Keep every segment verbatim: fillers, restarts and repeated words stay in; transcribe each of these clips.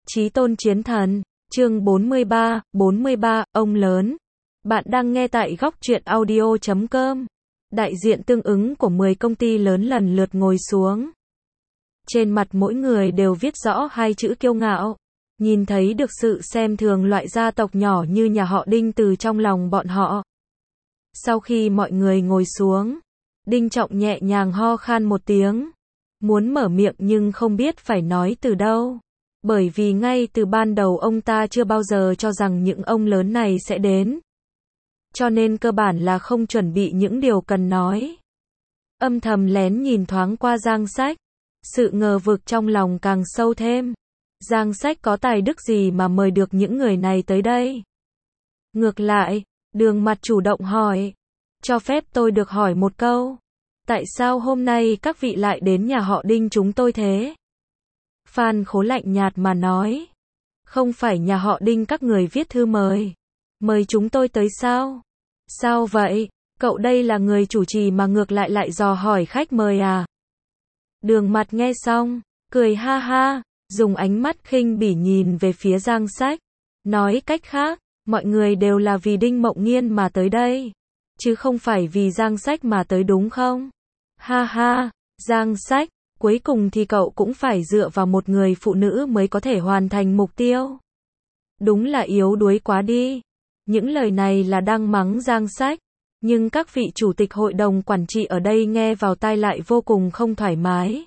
Chí tôn chiến thần, chương bốn mươi ba, bốn mươi ba, ông lớn. Bạn đang nghe tại góc truyện audio chấm com. Đại diện tương ứng của mười công ty lớn lần lượt ngồi xuống. Trên mặt mỗi người đều viết rõ hai chữ kiêu ngạo. Nhìn thấy được sự xem thường loại gia tộc nhỏ như nhà họ Đinh từ trong lòng bọn họ. Sau khi mọi người ngồi xuống, Đinh Trọng nhẹ nhàng ho khan một tiếng. Muốn mở miệng nhưng không biết phải nói từ đâu. Bởi vì ngay từ ban đầu ông ta chưa bao giờ cho rằng những ông lớn này sẽ đến. Cho nên cơ bản là không chuẩn bị những điều cần nói. Âm thầm lén nhìn thoáng qua Giang Sách. Sự ngờ vực trong lòng càng sâu thêm. Giang Sách có tài đức gì mà mời được những người này tới đây? Ngược lại, Đường Mặt chủ động hỏi. Cho phép tôi được hỏi một câu. Tại sao hôm nay các vị lại đến nhà họ Đinh chúng tôi thế? Phan Khố lạnh nhạt mà nói. Không phải nhà họ Đinh các người viết thư mời. Mời chúng tôi tới sao? Sao vậy? Cậu đây là người chủ trì mà ngược lại lại dò hỏi khách mời à? Đường Mặt nghe xong, cười ha ha, dùng ánh mắt khinh bỉ nhìn về phía Giang Sách. Nói cách khác, mọi người đều là vì Đinh Mộng Nghiên mà tới đây. Chứ không phải vì Giang Sách mà tới đúng không? Ha ha, Giang Sách. Cuối cùng thì cậu cũng phải dựa vào một người phụ nữ mới có thể hoàn thành mục tiêu. Đúng là yếu đuối quá đi. Những lời này là đang mắng Giang Sách. Nhưng các vị chủ tịch hội đồng quản trị ở đây nghe vào tai lại vô cùng không thoải mái.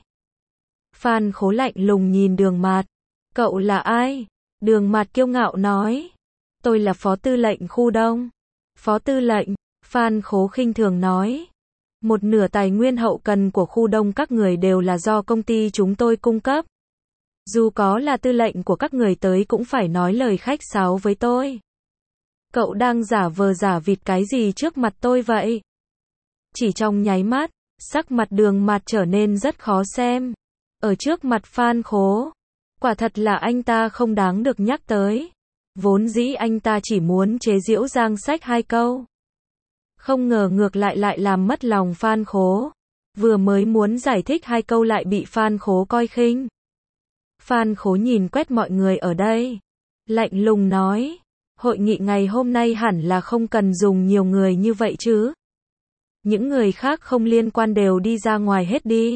Phan Khố lạnh lùng nhìn Đường Mạt. Cậu là ai? Đường Mạt kiêu ngạo nói. Tôi là phó tư lệnh khu đông. Phó tư lệnh, Phan Khố khinh thường nói. Một nửa tài nguyên hậu cần của khu đông các người đều là do công ty chúng tôi cung cấp. Dù có là tư lệnh của các người tới cũng phải nói lời khách sáo với tôi. Cậu đang giả vờ giả vịt cái gì trước mặt tôi vậy? Chỉ trong nháy mắt, sắc mặt Đường Mạt trở nên rất khó xem. Ở trước mặt Phan Khố, quả thật là anh ta không đáng được nhắc tới. Vốn dĩ anh ta chỉ muốn chế giễu Giang Sách hai câu. Không ngờ ngược lại lại làm mất lòng Phan Khố. Vừa mới muốn giải thích hai câu lại bị Phan Khố coi khinh. Phan Khố nhìn quét mọi người ở đây. Lạnh lùng nói. Hội nghị ngày hôm nay hẳn là không cần dùng nhiều người như vậy chứ. Những người khác không liên quan đều đi ra ngoài hết đi.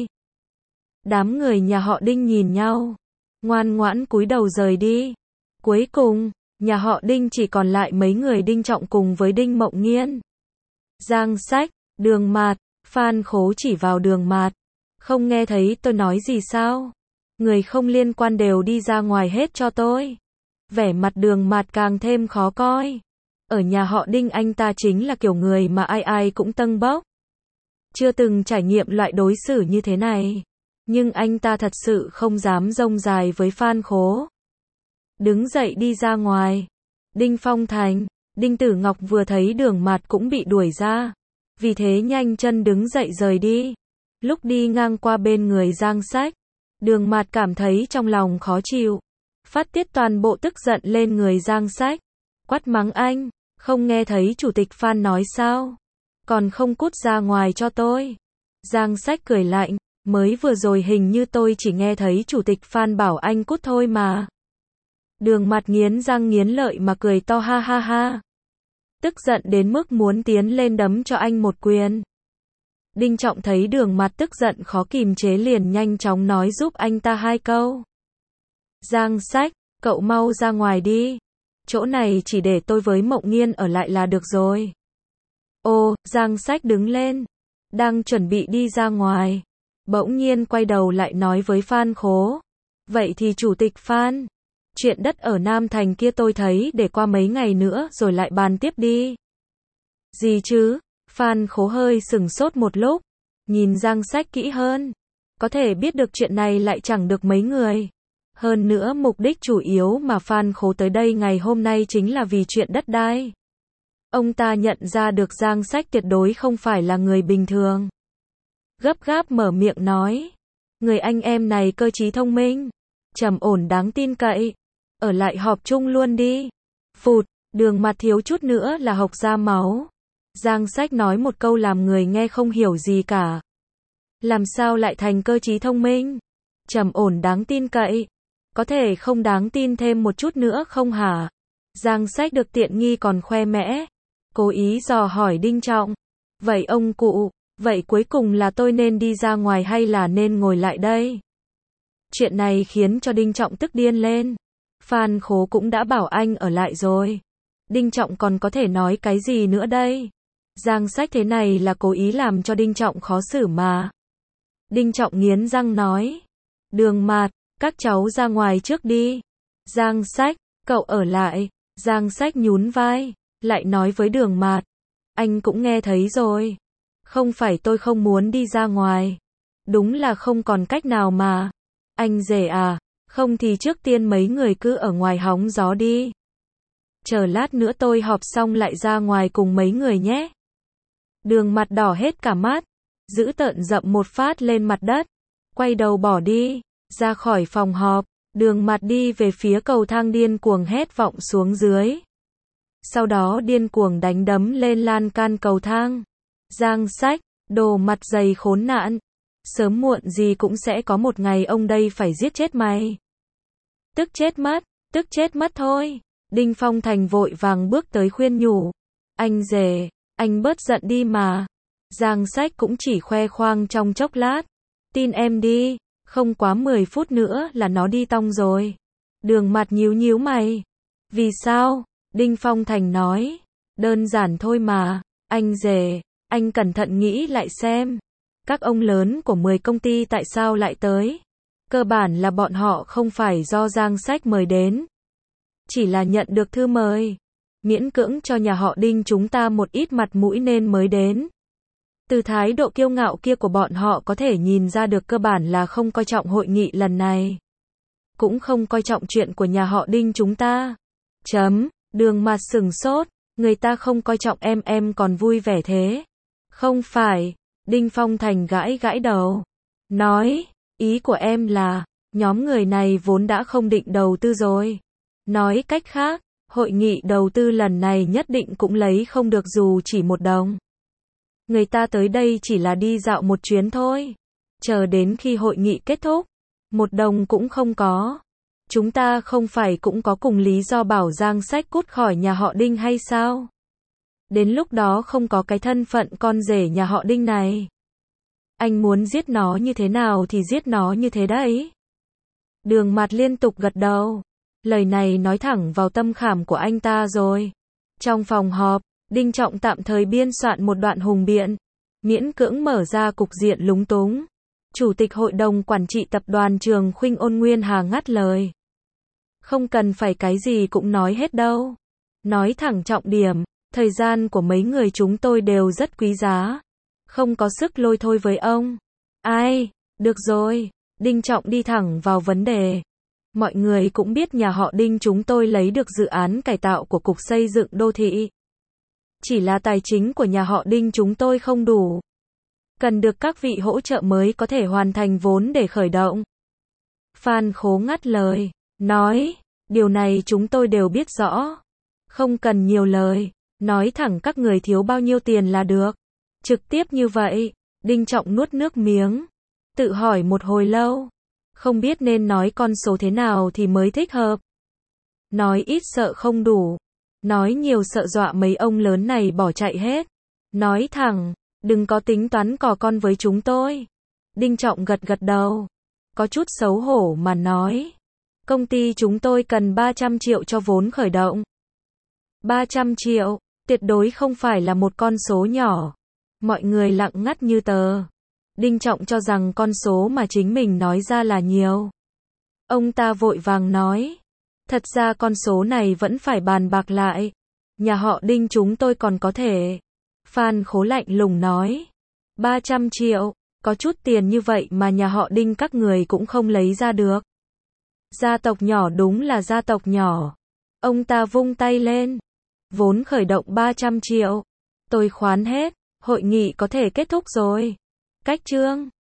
Đám người nhà họ Đinh nhìn nhau. Ngoan ngoãn cúi đầu rời đi. Cuối cùng, nhà họ Đinh chỉ còn lại mấy người Đinh Trọng cùng với Đinh Mộng Nghiên. Giang Sách, Đường Mạt, Phan Khố chỉ vào Đường Mạt. Không nghe thấy tôi nói gì sao? Người không liên quan đều đi ra ngoài hết cho tôi. Vẻ mặt Đường Mạt càng thêm khó coi. Ở nhà họ Đinh anh ta chính là kiểu người mà ai ai cũng tâng bốc. Chưa từng trải nghiệm loại đối xử như thế này. Nhưng anh ta thật sự không dám rông dài với Phan Khố. Đứng dậy đi ra ngoài. Đinh Phong Thành, Đinh Tử Ngọc vừa thấy Đường Mạt cũng bị đuổi ra. Vì thế nhanh chân đứng dậy rời đi. Lúc đi ngang qua bên người Giang Sách, Đường Mạt cảm thấy trong lòng khó chịu. Phát tiết toàn bộ tức giận lên người Giang Sách. Quát mắng anh, không nghe thấy chủ tịch Phan nói sao? Còn không cút ra ngoài cho tôi. Giang Sách cười lạnh, mới vừa rồi hình như tôi chỉ nghe thấy chủ tịch Phan bảo anh cút thôi mà. Đường Mạt nghiến răng nghiến lợi mà cười to ha ha ha. Tức giận đến mức muốn tiến lên đấm cho anh một quyền. Đinh Trọng thấy Đường Mạt tức giận khó kìm chế liền nhanh chóng nói giúp anh ta hai câu. Giang Sách, cậu mau ra ngoài đi. Chỗ này chỉ để tôi với Mộng Nghiên ở lại là được rồi. Ô, Giang Sách đứng lên. Đang chuẩn bị đi ra ngoài. Bỗng nhiên quay đầu lại nói với Phan Khố. Vậy thì chủ tịch Phan, chuyện đất ở Nam Thành kia tôi thấy để qua mấy ngày nữa rồi lại bàn tiếp đi. Gì chứ? Phan Khố hơi sửng sốt một lúc. Nhìn Giang Sách kỹ hơn. Có thể biết được chuyện này lại chẳng được mấy người. Hơn nữa mục đích chủ yếu mà Phan Khố tới đây ngày hôm nay chính là vì chuyện đất đai. Ông ta nhận ra được Giang Sách tuyệt đối không phải là người bình thường. Gấp gáp mở miệng nói. Người anh em này cơ trí thông minh. Trầm ổn đáng tin cậy. Ở lại họp chung luôn đi. Phụt, Đường Mạt thiếu chút nữa là hộc ra máu. Giang Sách nói một câu làm người nghe không hiểu gì cả. Làm sao lại thành cơ trí thông minh? Trầm ổn đáng tin cậy. Có thể không đáng tin thêm một chút nữa không hả? Giang Sách được tiện nghi còn khoe mẽ. Cố ý dò hỏi Đinh Trọng. Vậy ông cụ, vậy cuối cùng là tôi nên đi ra ngoài hay là nên ngồi lại đây? Chuyện này khiến cho Đinh Trọng tức điên lên. Phan Khố cũng đã bảo anh ở lại rồi. Đinh Trọng còn có thể nói cái gì nữa đây? Giang Sách thế này là cố ý làm cho Đinh Trọng khó xử mà. Đinh Trọng nghiến răng nói. Đường Mạt, các cháu ra ngoài trước đi. Giang Sách, cậu ở lại. Giang Sách nhún vai, lại nói với Đường Mạt. Anh cũng nghe thấy rồi. Không phải tôi không muốn đi ra ngoài. Đúng là không còn cách nào mà. Anh rể à, không thì trước tiên mấy người cứ ở ngoài hóng gió đi. Chờ lát nữa tôi họp xong lại ra ngoài cùng mấy người nhé. Đường Mạt đỏ hết cả mắt, giữ tợn dậm một phát lên mặt đất, quay đầu bỏ đi, ra khỏi phòng họp. Đường Mạt đi về phía cầu thang điên cuồng hét vọng xuống dưới. Sau đó điên cuồng đánh đấm lên lan can cầu thang. Giang Sách, đồ mặt dày khốn nạn. Sớm muộn gì cũng sẽ có một ngày ông đây phải giết chết mày. Tức chết mất, tức chết mất thôi. Đinh Phong Thành vội vàng bước tới khuyên nhủ. Anh rể, anh bớt giận đi mà. Giang Sách cũng chỉ khoe khoang trong chốc lát. Tin em đi, không quá mười phút nữa là nó đi tong rồi. Đường Mạt nhíu nhíu mày. Vì sao? Đinh Phong Thành nói. Đơn giản thôi mà. Anh rể, anh cẩn thận nghĩ lại xem. Các ông lớn của mười công ty tại sao lại tới? Cơ bản là bọn họ không phải do Giang Sách mời đến. Chỉ là nhận được thư mời. Miễn cưỡng cho nhà họ Đinh chúng ta một ít mặt mũi nên mới đến. Từ thái độ kiêu ngạo kia của bọn họ có thể nhìn ra được cơ bản là không coi trọng hội nghị lần này. Cũng không coi trọng chuyện của nhà họ Đinh chúng ta. Chấm, Đường Mạt sừng sốt, người ta không coi trọng em em còn vui vẻ thế. Không phải, Đinh Phong Thành gãi gãi đầu. Nói, ý của em là, nhóm người này vốn đã không định đầu tư rồi. Nói cách khác, hội nghị đầu tư lần này nhất định cũng lấy không được dù chỉ một đồng. Người ta tới đây chỉ là đi dạo một chuyến thôi. Chờ đến khi hội nghị kết thúc, một đồng cũng không có. Chúng ta không phải cũng có cùng lý do bảo Giang Sách cút khỏi nhà họ Đinh hay sao? Đến lúc đó không có cái thân phận con rể nhà họ Đinh này. Anh muốn giết nó như thế nào thì giết nó như thế đấy. Đường Mạt liên tục gật đầu. Lời này nói thẳng vào tâm khảm của anh ta rồi. Trong phòng họp, Đinh Trọng tạm thời biên soạn một đoạn hùng biện, miễn cưỡng mở ra cục diện lúng túng. Chủ tịch hội đồng quản trị tập đoàn Trường Khuynh Ôn Nguyên Hà ngắt lời. Không cần phải cái gì cũng nói hết đâu. Nói thẳng trọng điểm, thời gian của mấy người chúng tôi đều rất quý giá. Không có sức lôi thôi với ông. Ai, được rồi, Đinh Trọng đi thẳng vào vấn đề. Mọi người cũng biết nhà họ Đinh chúng tôi lấy được dự án cải tạo của Cục Xây dựng Đô thị. Chỉ là tài chính của nhà họ Đinh chúng tôi không đủ. Cần được các vị hỗ trợ mới có thể hoàn thành vốn để khởi động. Phan Khố ngắt lời, nói, điều này chúng tôi đều biết rõ. Không cần nhiều lời, nói thẳng các người thiếu bao nhiêu tiền là được. Trực tiếp như vậy, Đinh Trọng nuốt nước miếng, tự hỏi một hồi lâu. Không biết nên nói con số thế nào thì mới thích hợp. Nói ít sợ không đủ. Nói nhiều sợ dọa mấy ông lớn này bỏ chạy hết. Nói thẳng, đừng có tính toán cò con với chúng tôi. Đinh Trọng gật gật đầu. Có chút xấu hổ mà nói. Công ty chúng tôi cần ba trăm triệu cho vốn khởi động. ba trăm triệu, tuyệt đối không phải là một con số nhỏ. Mọi người lặng ngắt như tờ. Đinh Trọng cho rằng con số mà chính mình nói ra là nhiều. Ông ta vội vàng nói. Thật ra con số này vẫn phải bàn bạc lại. Nhà họ Đinh chúng tôi còn có thể. Phan Khố lạnh lùng nói. ba trăm triệu, có chút tiền như vậy mà nhà họ Đinh các người cũng không lấy ra được. Gia tộc nhỏ đúng là gia tộc nhỏ. Ông ta vung tay lên. Vốn khởi động ba trăm triệu. Tôi khoán hết, hội nghị có thể kết thúc rồi. Cách chương